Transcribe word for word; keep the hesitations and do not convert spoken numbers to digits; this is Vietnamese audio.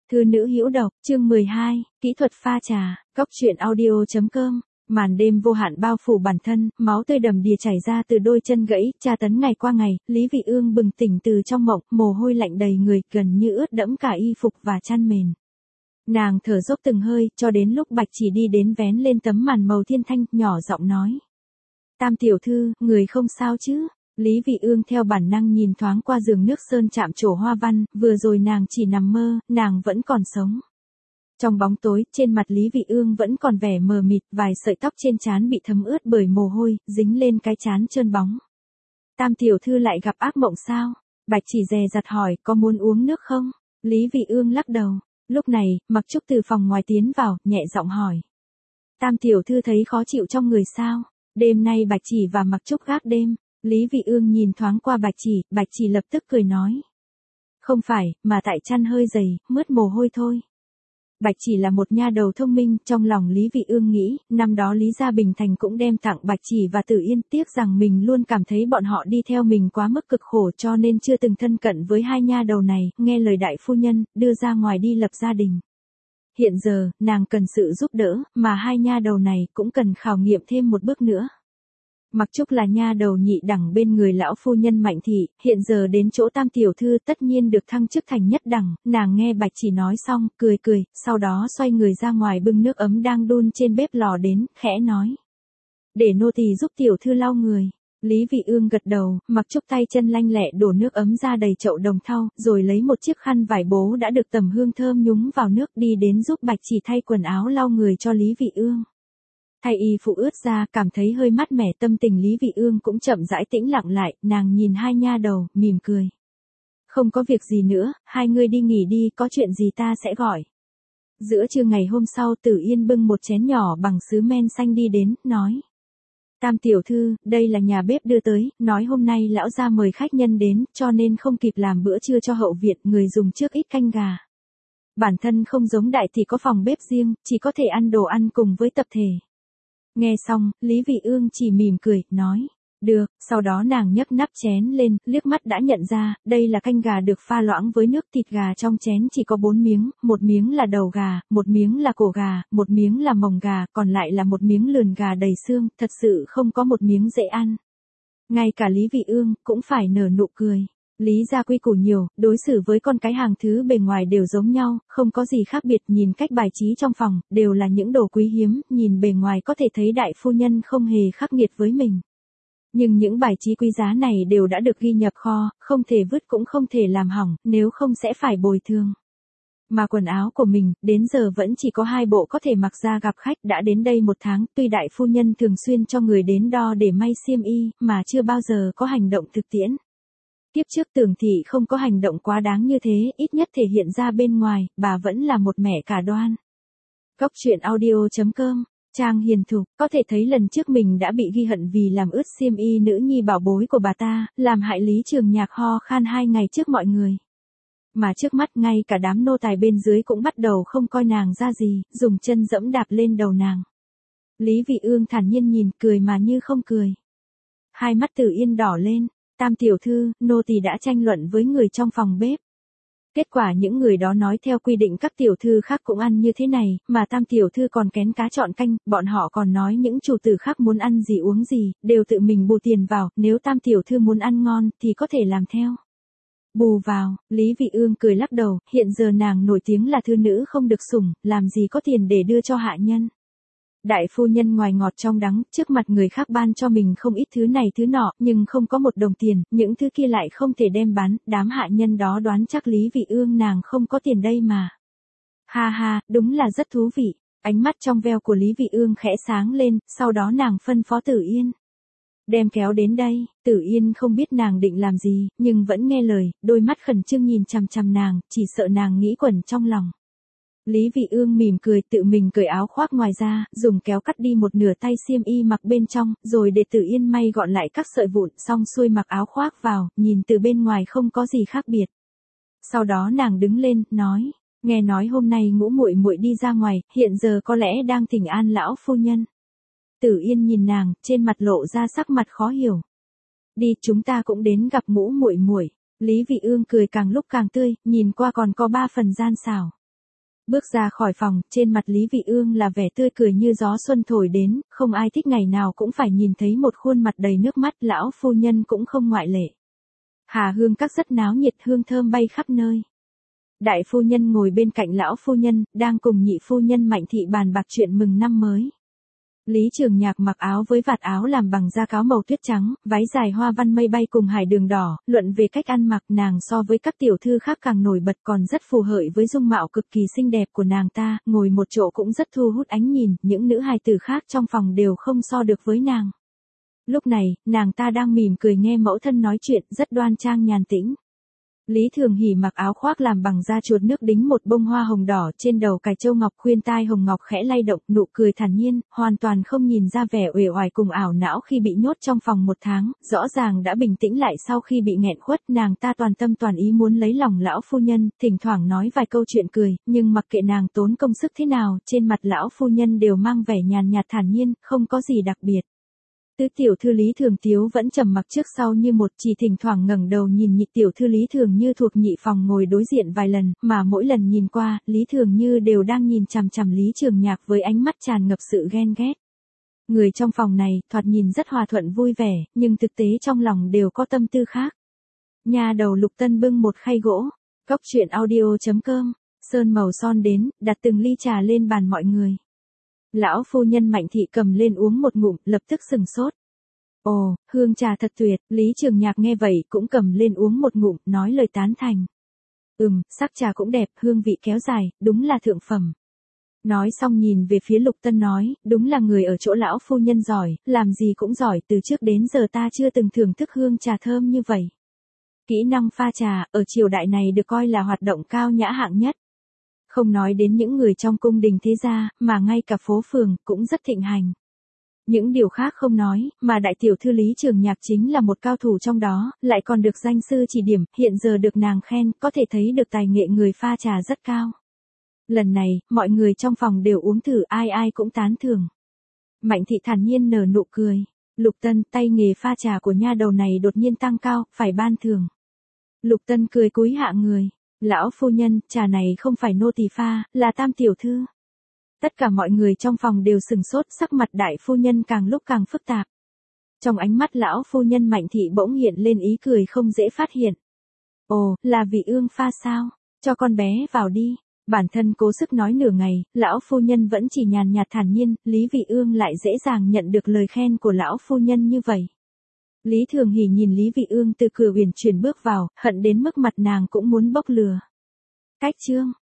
Thư nữ hữu độc, chương mười hai, kỹ thuật pha trà, cóc truyện audio chấm com. Màn đêm vô hạn bao phủ bản thân, máu tươi đầm đìa chảy ra từ đôi chân gãy, tra tấn ngày qua ngày, Lý Vị Ương bừng tỉnh từ trong mộng, mồ hôi lạnh đầy người, gần như ướt đẫm cả y phục và chăn mền. Nàng thở dốc từng hơi, cho đến lúc Bạch Chỉ đi đến vén lên tấm màn màu thiên thanh, nhỏ giọng nói: "Tam tiểu thư, người không sao chứ?" Lý Vị Ương theo bản năng nhìn thoáng qua giường nước sơn chạm trổ hoa văn, vừa rồi nàng chỉ nằm mơ, nàng vẫn còn sống. Trong bóng tối, trên mặt Lý Vị Ương vẫn còn vẻ mờ mịt, vài sợi tóc trên trán bị thấm ướt bởi mồ hôi, dính lên cái trán trơn bóng. "Tam tiểu thư lại gặp ác mộng sao?" Bạch Chỉ dè dặt hỏi, "Có muốn uống nước không?" Lý Vị Ương lắc đầu. Lúc này, Mặc Trúc từ phòng ngoài tiến vào, nhẹ giọng hỏi: "Tam tiểu thư thấy khó chịu trong người sao?" Đêm nay Bạch Chỉ và Mặc Trúc gác đêm. Lý Vị Ương nhìn thoáng qua Bạch Chỉ, Bạch Chỉ lập tức cười nói: "Không phải, mà tại chăn hơi dày, mướt mồ hôi thôi." Bạch Chỉ là một nha đầu thông minh, trong lòng Lý Vị Ương nghĩ, năm đó Lý Gia Bình Thành cũng đem tặng Bạch Chỉ và Tử Yên, tiếc rằng mình luôn cảm thấy bọn họ đi theo mình quá mức cực khổ cho nên chưa từng thân cận với hai nha đầu này, nghe lời đại phu nhân, đưa ra ngoài đi lập gia đình. Hiện giờ, nàng cần sự giúp đỡ, mà hai nha đầu này cũng cần khảo nghiệm thêm một bước nữa. Mặc Trúc là nha đầu nhị đẳng bên người lão phu nhân Mạnh thị, hiện giờ đến chỗ Tam tiểu thư tất nhiên được thăng chức thành nhất đẳng, nàng nghe Bạch Chỉ nói xong, cười cười, sau đó xoay người ra ngoài bưng nước ấm đang đun trên bếp lò đến, khẽ nói: "Để nô tỳ giúp tiểu thư lau người." Lý Vị Ương gật đầu, Mặc Trúc tay chân lanh lẹ đổ nước ấm ra đầy chậu đồng thau, rồi lấy một chiếc khăn vải bố đã được tẩm hương thơm nhúng vào nước đi đến giúp Bạch Chỉ thay quần áo lau người cho Lý Vị Ương. Thay y phụ ướt ra, cảm thấy hơi mát mẻ, tâm tình Lý Vị Ương cũng chậm rãi tĩnh lặng lại, nàng nhìn hai nha đầu, mỉm cười. "Không có việc gì nữa, hai người đi nghỉ đi, có chuyện gì ta sẽ gọi." Giữa trưa ngày hôm sau, Tử Yên bưng một chén nhỏ bằng sứ men xanh đi đến, nói: "Tam tiểu thư, đây là nhà bếp đưa tới, nói hôm nay lão gia mời khách nhân đến, cho nên không kịp làm bữa trưa cho hậu viện, người dùng trước ít canh gà. Bản thân không giống đại thì có phòng bếp riêng, chỉ có thể ăn đồ ăn cùng với tập thể." Nghe xong, Lý Vị Ương chỉ mỉm cười, nói: "Được." Sau đó nàng nhấc nắp chén lên, liếc mắt đã nhận ra, đây là canh gà được pha loãng với nước, thịt gà trong chén chỉ có bốn miếng, một miếng là đầu gà, một miếng là cổ gà, một miếng là mồng gà, còn lại là một miếng lườn gà đầy xương, thật sự không có một miếng dễ ăn. Ngay cả Lý Vị Ương cũng phải nở nụ cười. Lý gia quy củ nhiều, đối xử với con cái hàng thứ bề ngoài đều giống nhau, không có gì khác biệt, nhìn cách bài trí trong phòng, đều là những đồ quý hiếm, nhìn bề ngoài có thể thấy đại phu nhân không hề khắc nghiệt với mình. Nhưng những bài trí quý giá này đều đã được ghi nhập kho, không thể vứt cũng không thể làm hỏng, nếu không sẽ phải bồi thường. Mà quần áo của mình, đến giờ vẫn chỉ có hai bộ có thể mặc ra gặp khách, đã đến đây một tháng, tuy đại phu nhân thường xuyên cho người đến đo để may xiêm y, mà chưa bao giờ có hành động thực tiễn. Tiếp trước Tưởng thị không có hành động quá đáng như thế, ít nhất thể hiện ra bên ngoài, bà vẫn là một mẹ cả đoan. Cóc truyện audio chấm com, Trang Hiền Thục, có thể thấy lần trước mình đã bị ghi hận vì làm ướt xiêm y nữ nhi bảo bối của bà ta, làm hại Lý Trường Nhạc ho khan hai ngày trước mọi người. Mà trước mắt ngay cả đám nô tài bên dưới cũng bắt đầu không coi nàng ra gì, dùng chân dẫm đạp lên đầu nàng. Lý Vị Ương thản nhiên nhìn, cười mà như không cười. Hai mắt Tử Yên đỏ lên. "Tam tiểu thư, nô tỳ đã tranh luận với người trong phòng bếp. Kết quả những người đó nói theo quy định các tiểu thư khác cũng ăn như thế này, mà Tam tiểu thư còn kén cá chọn canh, bọn họ còn nói những chủ tử khác muốn ăn gì uống gì, đều tự mình bù tiền vào, nếu Tam tiểu thư muốn ăn ngon thì có thể làm theo." Bù vào, Lý Vị Ương cười lắc đầu, hiện giờ nàng nổi tiếng là thư nữ không được sủng, làm gì có tiền để đưa cho hạ nhân. Đại phu nhân ngoài ngọt trong đắng, trước mặt người khác ban cho mình không ít thứ này thứ nọ, nhưng không có một đồng tiền, những thứ kia lại không thể đem bán, đám hạ nhân đó đoán chắc Lý Vị Ương nàng không có tiền đây mà. Ha ha, đúng là rất thú vị. Ánh mắt trong veo của Lý Vị Ương khẽ sáng lên, sau đó nàng phân phó Tử Yên: "Đem kéo đến đây." Tử Yên không biết nàng định làm gì, nhưng vẫn nghe lời, đôi mắt khẩn trương nhìn chằm chằm nàng, chỉ sợ nàng nghĩ quẩn trong lòng. Lý Vị Ương mỉm cười, tự mình cởi áo khoác ngoài ra, dùng kéo cắt đi một nửa tay xiêm y mặc bên trong, rồi để Tử Yên may gọn lại các sợi vụn, xong xuôi mặc áo khoác vào, nhìn từ bên ngoài không có gì khác biệt. Sau đó nàng đứng lên, nói: "Nghe nói hôm nay Ngũ muội muội đi ra ngoài, hiện giờ có lẽ đang thỉnh an lão phu nhân." Tử Yên nhìn nàng, trên mặt lộ ra sắc mặt khó hiểu. "Đi, chúng ta cũng đến gặp Ngũ muội muội." Lý Vị Ương cười càng lúc càng tươi, nhìn qua còn có ba phần gian xảo. Bước ra khỏi phòng, trên mặt Lý Vị Ương là vẻ tươi cười như gió xuân thổi đến, không ai thích ngày nào cũng phải nhìn thấy một khuôn mặt đầy nước mắt, lão phu nhân cũng không ngoại lệ. Hà hương các rất náo nhiệt, hương thơm bay khắp nơi. Đại phu nhân ngồi bên cạnh lão phu nhân, đang cùng nhị phu nhân Mạnh Thị bàn bạc chuyện mừng năm mới. Lý Trường Nhạc mặc áo với vạt áo làm bằng da cáo màu tuyết trắng, váy dài hoa văn mây bay cùng hải đường đỏ, luận về cách ăn mặc nàng so với các tiểu thư khác càng nổi bật, còn rất phù hợp với dung mạo cực kỳ xinh đẹp của nàng ta, ngồi một chỗ cũng rất thu hút ánh nhìn, những nữ hài tử khác trong phòng đều không so được với nàng. Lúc này, nàng ta đang mỉm cười nghe mẫu thân nói chuyện, rất đoan trang nhàn tĩnh. Lý Thường Hỷ mặc áo khoác làm bằng da chuột nước đính một bông hoa hồng đỏ, trên đầu cài châu ngọc, khuyên tai hồng ngọc khẽ lay động, nụ cười thản nhiên, hoàn toàn không nhìn ra vẻ uể oải cùng ảo não khi bị nhốt trong phòng một tháng, rõ ràng đã bình tĩnh lại sau khi bị nghẹn khuất. Nàng ta toàn tâm toàn ý muốn lấy lòng lão phu nhân, thỉnh thoảng nói vài câu chuyện cười, nhưng mặc kệ nàng tốn công sức thế nào, trên mặt lão phu nhân đều mang vẻ nhàn nhạt thản nhiên, không có gì đặc biệt. Tứ tiểu thư Lý Thường Tiếu vẫn trầm mặc trước sau như một, chỉ thỉnh thoảng ngẩng đầu nhìn nhị tiểu thư Lý Thường Như thuộc nhị phòng ngồi đối diện vài lần, mà mỗi lần nhìn qua, Lý Thường Như đều đang nhìn chằm chằm Lý Trường Nhạc với ánh mắt tràn ngập sự ghen ghét. Người trong phòng này, thoạt nhìn rất hòa thuận vui vẻ, nhưng thực tế trong lòng đều có tâm tư khác. Nhà đầu Lục Tân bưng một khay gỗ, cốc truyện audio chấm com, sơn màu son đến, đặt từng ly trà lên bàn mọi người. Lão phu nhân Mạnh Thị cầm lên uống một ngụm, lập tức sừng sốt. Ồ, hương trà thật tuyệt, Lý Trường Nhạc nghe vậy cũng cầm lên uống một ngụm, nói lời tán thành. Ừm, sắc trà cũng đẹp, hương vị kéo dài, đúng là thượng phẩm. Nói xong nhìn về phía Lục Tân nói, đúng là người ở chỗ lão phu nhân giỏi, làm gì cũng giỏi, từ trước đến giờ ta chưa từng thưởng thức hương trà thơm như vậy. Kỹ năng pha trà, ở triều đại này được coi là hoạt động cao nhã hạng nhất. Không nói đến những người trong cung đình thế gia, mà ngay cả phố phường, cũng rất thịnh hành. Những điều khác không nói, mà đại tiểu thư Lý Trường Nhạc chính là một cao thủ trong đó, lại còn được danh sư chỉ điểm, hiện giờ được nàng khen, có thể thấy được tài nghệ người pha trà rất cao. Lần này, mọi người trong phòng đều uống thử, ai ai cũng tán thưởng. Mạnh Thị thản nhiên nở nụ cười. Lục Tân, tay nghề pha trà của nha đầu này đột nhiên tăng cao, phải ban thưởng. Lục Tân cười cúi hạ người. Lão phu nhân, trà này không phải nô tỳ pha, là Tam tiểu thư. Tất cả mọi người trong phòng đều sừng sốt, sắc mặt đại phu nhân càng lúc càng phức tạp. Trong ánh mắt lão phu nhân Mạnh Thị bỗng hiện lên ý cười không dễ phát hiện. Ồ, là Vị Ương pha sao? Cho con bé vào đi. Bản thân cố sức nói nửa ngày, lão phu nhân vẫn chỉ nhàn nhạt thản nhiên, Lý Vị Ương lại dễ dàng nhận được lời khen của lão phu nhân như vậy. Lý Thường Hỷ nhìn Lý Vị Ương từ cửa uyển chuyển bước vào, hận đến mức mặt nàng cũng muốn bốc lửa. Cách chương